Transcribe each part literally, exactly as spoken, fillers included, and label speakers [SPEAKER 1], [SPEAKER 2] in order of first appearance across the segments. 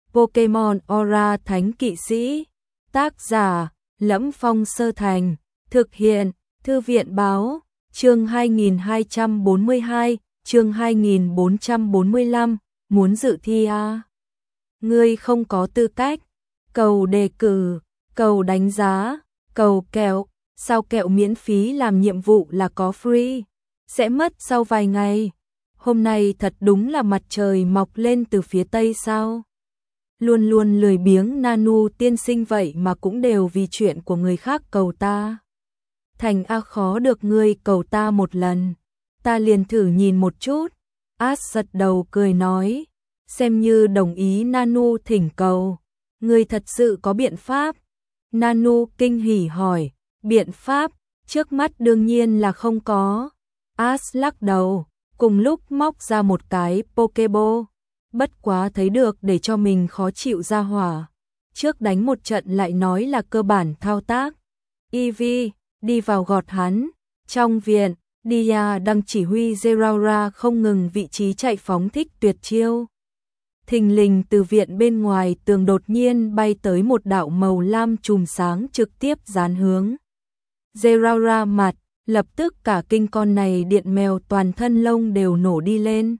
[SPEAKER 1] Pokemon Aura Thánh Kỵ Sĩ. Tác giả: Lẫm Phong Sơ Thành. Thực hiện: Thư viện báo. Chương hai nghìn hai trăm bốn mươi hai, chương hai nghìn bốn trăm bốn mươi lăm, muốn dự thi à? Ngươi không có tư cách. Cầu đề cử, cầu đánh giá, cầu kẹo. Sao kẹo miễn phí làm nhiệm vụ là có free? Sẽ mất sau vài ngày. Hôm nay thật đúng là mặt trời mọc lên từ phía tây sao? Luôn luôn lười biếng Nanu tiên sinh vậy mà cũng đều vì chuyện của người khác cầu ta. Thành A khó được ngươi cầu ta một lần. Ta liền thử nhìn một chút. Ash giật đầu cười nói. Xem như đồng ý Nanu thỉnh cầu. Ngươi thật sự có biện pháp? Nanu kinh hỉ hỏi. Biện pháp? Trước mắt đương nhiên là không có. Ash lắc đầu. Cùng lúc móc ra một cái Pokeball. Bất quá thấy được để cho mình khó chịu ra hỏa. Trước đánh một trận lại nói là cơ bản thao tác. Eevee, đi vào gọt hắn. Trong viện, Dia đang chỉ huy Zeraora không ngừng vị trí chạy phóng thích tuyệt chiêu. Thình lình từ viện bên ngoài tường đột nhiên bay tới một đạo màu lam chùm sáng trực tiếp dán hướng. Zeraora mặt, lập tức cả kinh con này điện mèo toàn thân lông đều nổ đi lên.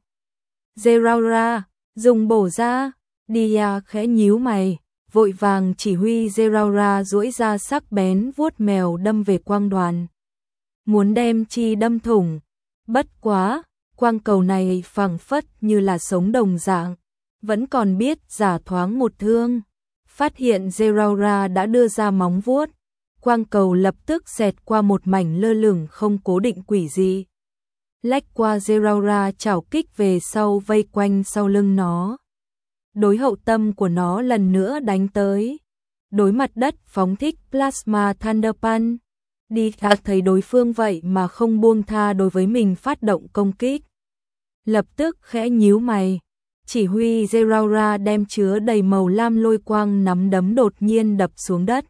[SPEAKER 1] Zeraora, dùng bổ ra. Dia khẽ nhíu mày, vội vàng chỉ huy Zeraora duỗi ra sắc bén vuốt mèo đâm về quang đoàn. Muốn đem chi đâm thủng. Bất quá, quang cầu này phẳng phất như là sống đồng dạng, vẫn còn biết giả thoáng một thương. Phát hiện Zeraora đã đưa ra móng vuốt, quang cầu lập tức xẹt qua một mảnh lơ lửng không cố định quỷ dị. Lách qua Zeraora chảo kích về sau vây quanh sau lưng nó. Đối hậu tâm của nó lần nữa đánh tới. Đối mặt đất phóng thích Plasma Thunder Punch. Đi thấy đối phương vậy mà không buông tha đối với mình phát động công kích. Lập tức khẽ nhíu mày. Chỉ huy Zeraora đem chứa đầy màu lam lôi quang nắm đấm đột nhiên đập xuống đất.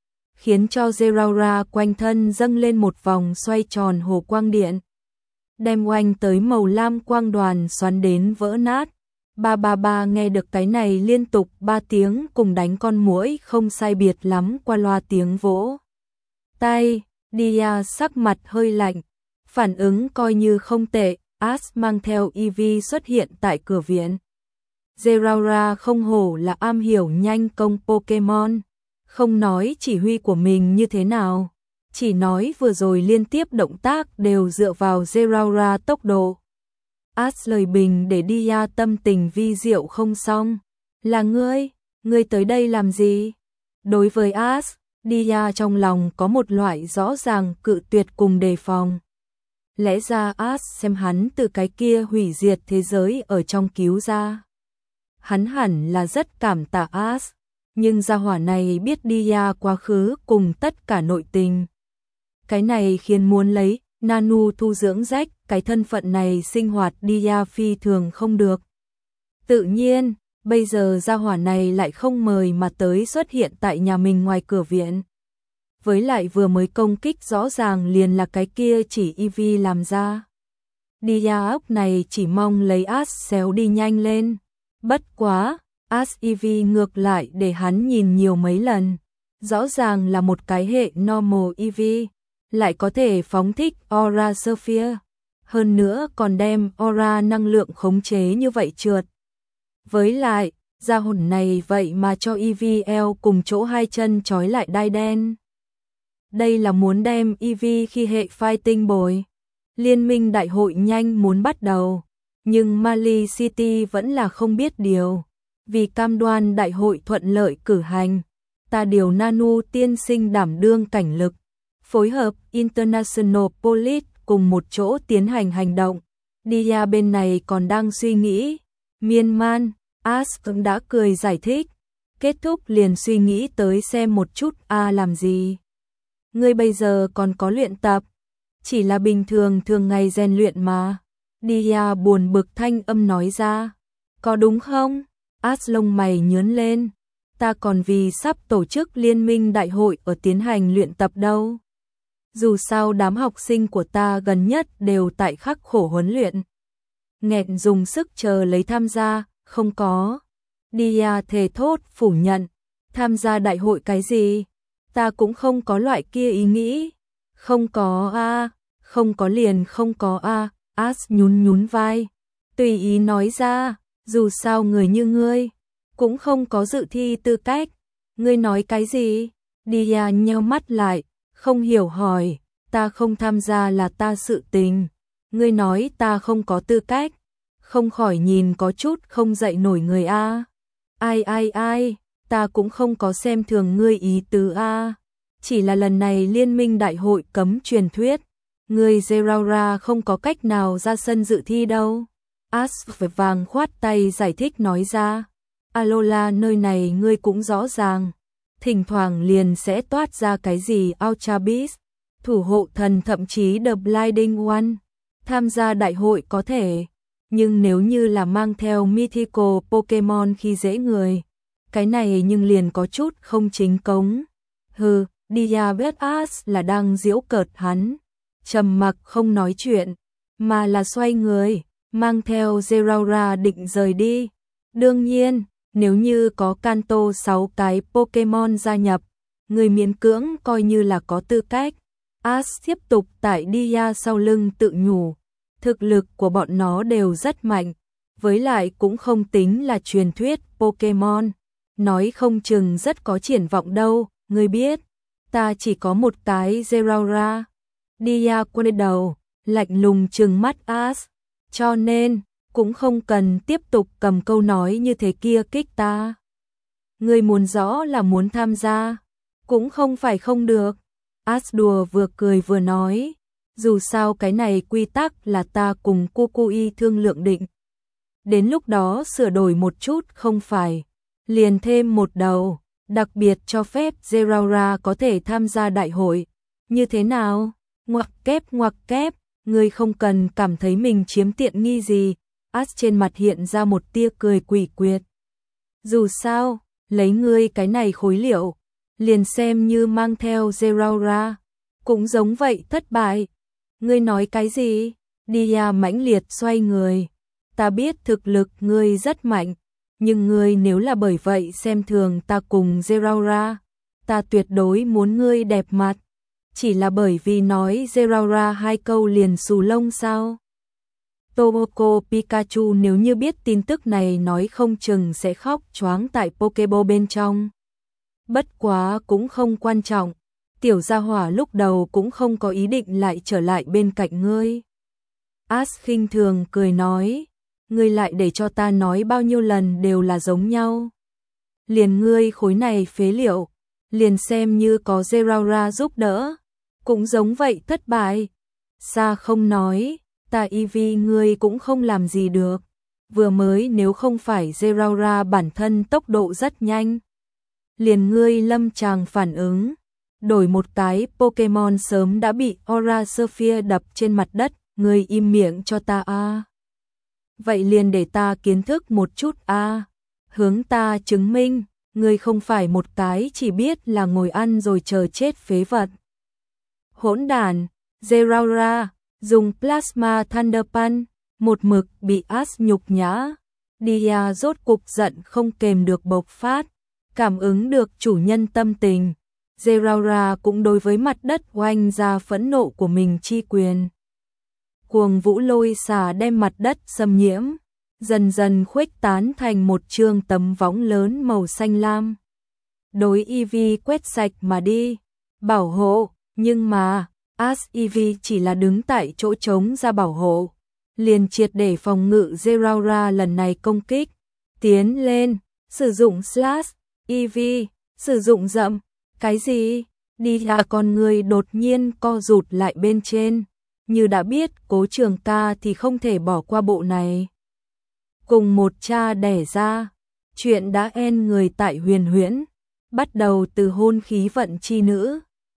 [SPEAKER 1] Khiến cho Zeraora quanh thân dâng lên một vòng xoay tròn hồ quang điện. Đem oanh tới màu lam quang đoàn xoắn đến vỡ nát. Ba ba ba nghe được cái này liên tục ba tiếng cùng đánh con muỗi không sai biệt lắm qua loa tiếng vỗ tay. Dia sắc mặt hơi lạnh, phản ứng coi như không tệ. Ash mang theo Eevee xuất hiện tại cửa viện. Zeraora không hổ là am hiểu nhanh công Pokemon, không nói chỉ huy của mình như thế nào, chỉ nói vừa rồi liên tiếp động tác đều dựa vào Zeraora tốc độ. Ash lời bình để Dia tâm tình vi diệu không xong. Là ngươi, ngươi tới đây làm gì? Đối với Ash, Dia trong lòng có một loại rõ ràng cự tuyệt cùng đề phòng. Lẽ ra Ash xem hắn từ cái kia hủy diệt thế giới ở trong cứu ra. Hắn hẳn là rất cảm tạ Ash, nhưng gia hỏa này biết Dia quá khứ cùng tất cả nội tình. Cái này khiến muốn lấy Nanu thu dưỡng rách cái thân phận này sinh hoạt Dia phi thường không được. Tự nhiên, bây giờ gia hỏa này lại không mời mà tới xuất hiện tại nhà mình ngoài cửa viện. Với lại vừa mới công kích rõ ràng liền là cái kia chỉ Eevee làm ra. Dia ốc này chỉ mong lấy Ash xéo đi nhanh lên. Bất quá, Ash Eevee ngược lại để hắn nhìn nhiều mấy lần. Rõ ràng là một cái hệ normal Eevee, lại có thể phóng thích Aura Sphere. Hơn nữa còn đem Aura năng lượng khống chế như vậy trượt. Với lại, gia hồn này vậy mà cho Eevee eo cùng chỗ hai chân trói lại đai đen. Đây là muốn đem Eevee khi hệ fighting bồi. Liên minh đại hội nhanh muốn bắt đầu, nhưng Mali City vẫn là không biết điều. Vì cam đoan đại hội thuận lợi cử hành, ta điều Nanu tiên sinh đảm đương cảnh lực, phối hợp International Police cùng một chỗ tiến hành hành động. Dia bên này còn đang suy nghĩ, miên man. Ash cũng đã cười giải thích, kết thúc liền suy nghĩ tới xem một chút a à làm gì. Ngươi bây giờ còn có luyện tập, chỉ là bình thường thường ngày rèn luyện mà. Dia buồn bực thanh âm nói ra, có đúng không? Ash lông mày nhướng lên, ta còn vì sắp tổ chức liên minh đại hội ở tiến hành luyện tập đâu. Dù sao đám học sinh của ta gần nhất đều tại khắc khổ huấn luyện. Nghẹn dùng sức chờ lấy tham gia, không có. Dia thề thốt phủ nhận. Tham gia đại hội cái gì? Ta cũng không có loại kia ý nghĩ. Không có a, à, không có liền không có a, à. As nhún nhún vai. Tùy ý nói ra, dù sao người như ngươi cũng không có dự thi tư cách. Ngươi nói cái gì? Dia nheo mắt lại, không hiểu hỏi, ta không tham gia là ta sự tình. Ngươi nói ta không có tư cách, không khỏi nhìn có chút không dậy nổi người a. Ai ai ai, ta cũng không có xem thường ngươi ý tứ a. Chỉ là lần này liên minh đại hội cấm truyền thuyết, ngươi Zeraora không có cách nào ra sân dự thi đâu. As vội vàng khoát tay giải thích nói ra. Alola nơi này ngươi cũng rõ ràng. Thỉnh thoảng liền sẽ toát ra cái gì Ultra Beast, thủ hộ thần thậm chí The Blinding One. Tham gia đại hội có thể, nhưng nếu như là mang theo mythical Pokemon khi dễ người, cái này nhưng liền có chút không chính cống. Hừ, Dia biết As là đang giễu cợt hắn, trầm mặc không nói chuyện, mà là xoay người, mang theo Zeraora định rời đi. Đương nhiên, nếu như có Kanto sáu cái Pokemon gia nhập, người miễn cưỡng coi như là có tư cách. As tiếp tục tại Dia sau lưng tự nhủ, thực lực của bọn nó đều rất mạnh, với lại cũng không tính là truyền thuyết Pokemon, nói không chừng rất có triển vọng đâu, ngươi biết, ta chỉ có một cái Zeraora. Dia quay đầu, lạnh lùng trừng mắt As, cho nên cũng không cần tiếp tục cầm câu nói như thế kia kích ta. Ngươi muốn rõ là muốn tham gia, cũng không phải không được. As đùa vừa cười vừa nói, dù sao cái này quy tắc là ta cùng Kukui thương lượng định. Đến lúc đó sửa đổi một chút không phải, liền thêm một đầu, đặc biệt cho phép Zeraora có thể tham gia đại hội. Như thế nào? Ngoặc kép ngoặc kép, ngươi không cần cảm thấy mình chiếm tiện nghi gì. As trên mặt hiện ra một tia cười quỷ quyệt. Dù sao, lấy ngươi cái này khối liệu, liền xem như mang theo Zeraora, cũng giống vậy thất bại. Ngươi nói cái gì? Dia mãnh liệt xoay người. Ta biết thực lực ngươi rất mạnh, nhưng ngươi nếu là bởi vậy xem thường ta cùng Zeraora, ta tuyệt đối muốn ngươi đẹp mặt. Chỉ là bởi vì nói Zeraora hai câu liền xù lông sao? Tomoko Pikachu nếu như biết tin tức này nói không chừng sẽ khóc choáng tại Pokeball bên trong. Bất quá cũng không quan trọng, tiểu gia hỏa lúc đầu cũng không có ý định lại trở lại bên cạnh ngươi. As khinh thường cười nói, ngươi lại để cho ta nói bao nhiêu lần đều là giống nhau. Liền ngươi khối này phế liệu, liền xem như có Zeraora giúp đỡ, cũng giống vậy thất bại. Sa không nói, ta Eevee ngươi cũng không làm gì được. Vừa mới nếu không phải Zeraora bản thân tốc độ rất nhanh, liền ngươi lâm tràng phản ứng, đổi một cái Pokemon sớm đã bị Aura Sphere đập trên mặt đất, ngươi im miệng cho ta a. À. Vậy liền để ta kiến thức một chút a, à. Hướng ta chứng minh, ngươi không phải một cái chỉ biết là ngồi ăn rồi chờ chết phế vật. Hỗn đản, Zeraora dùng Plasma Thunder Punch, một mực bị As nhục nhã. Dia rốt cục giận không kềm được bộc phát, cảm ứng được chủ nhân tâm tình. Zeraora cũng đối với mặt đất oanh ra phẫn nộ của mình chi quyền. Cuồng vũ lôi xả đem mặt đất xâm nhiễm, dần dần khuếch tán thành một trương tấm võng lớn màu xanh lam. Đối Eevee quét sạch mà đi, bảo hộ, nhưng mà As Eevee chỉ là đứng tại chỗ trống ra bảo hộ, liền triệt để phòng ngự Zeraora lần này công kích. Tiến lên, sử dụng slash, Eevee, sử dụng dậm, cái gì? Đi à, con người đột nhiên co rụt lại bên trên, như đã biết Cố Trường Ca thì không thể bỏ qua bộ này. Cùng một cha đẻ ra, chuyện đã en người tại Huyền Huyễn, bắt đầu từ hôn khí vận chi nữ.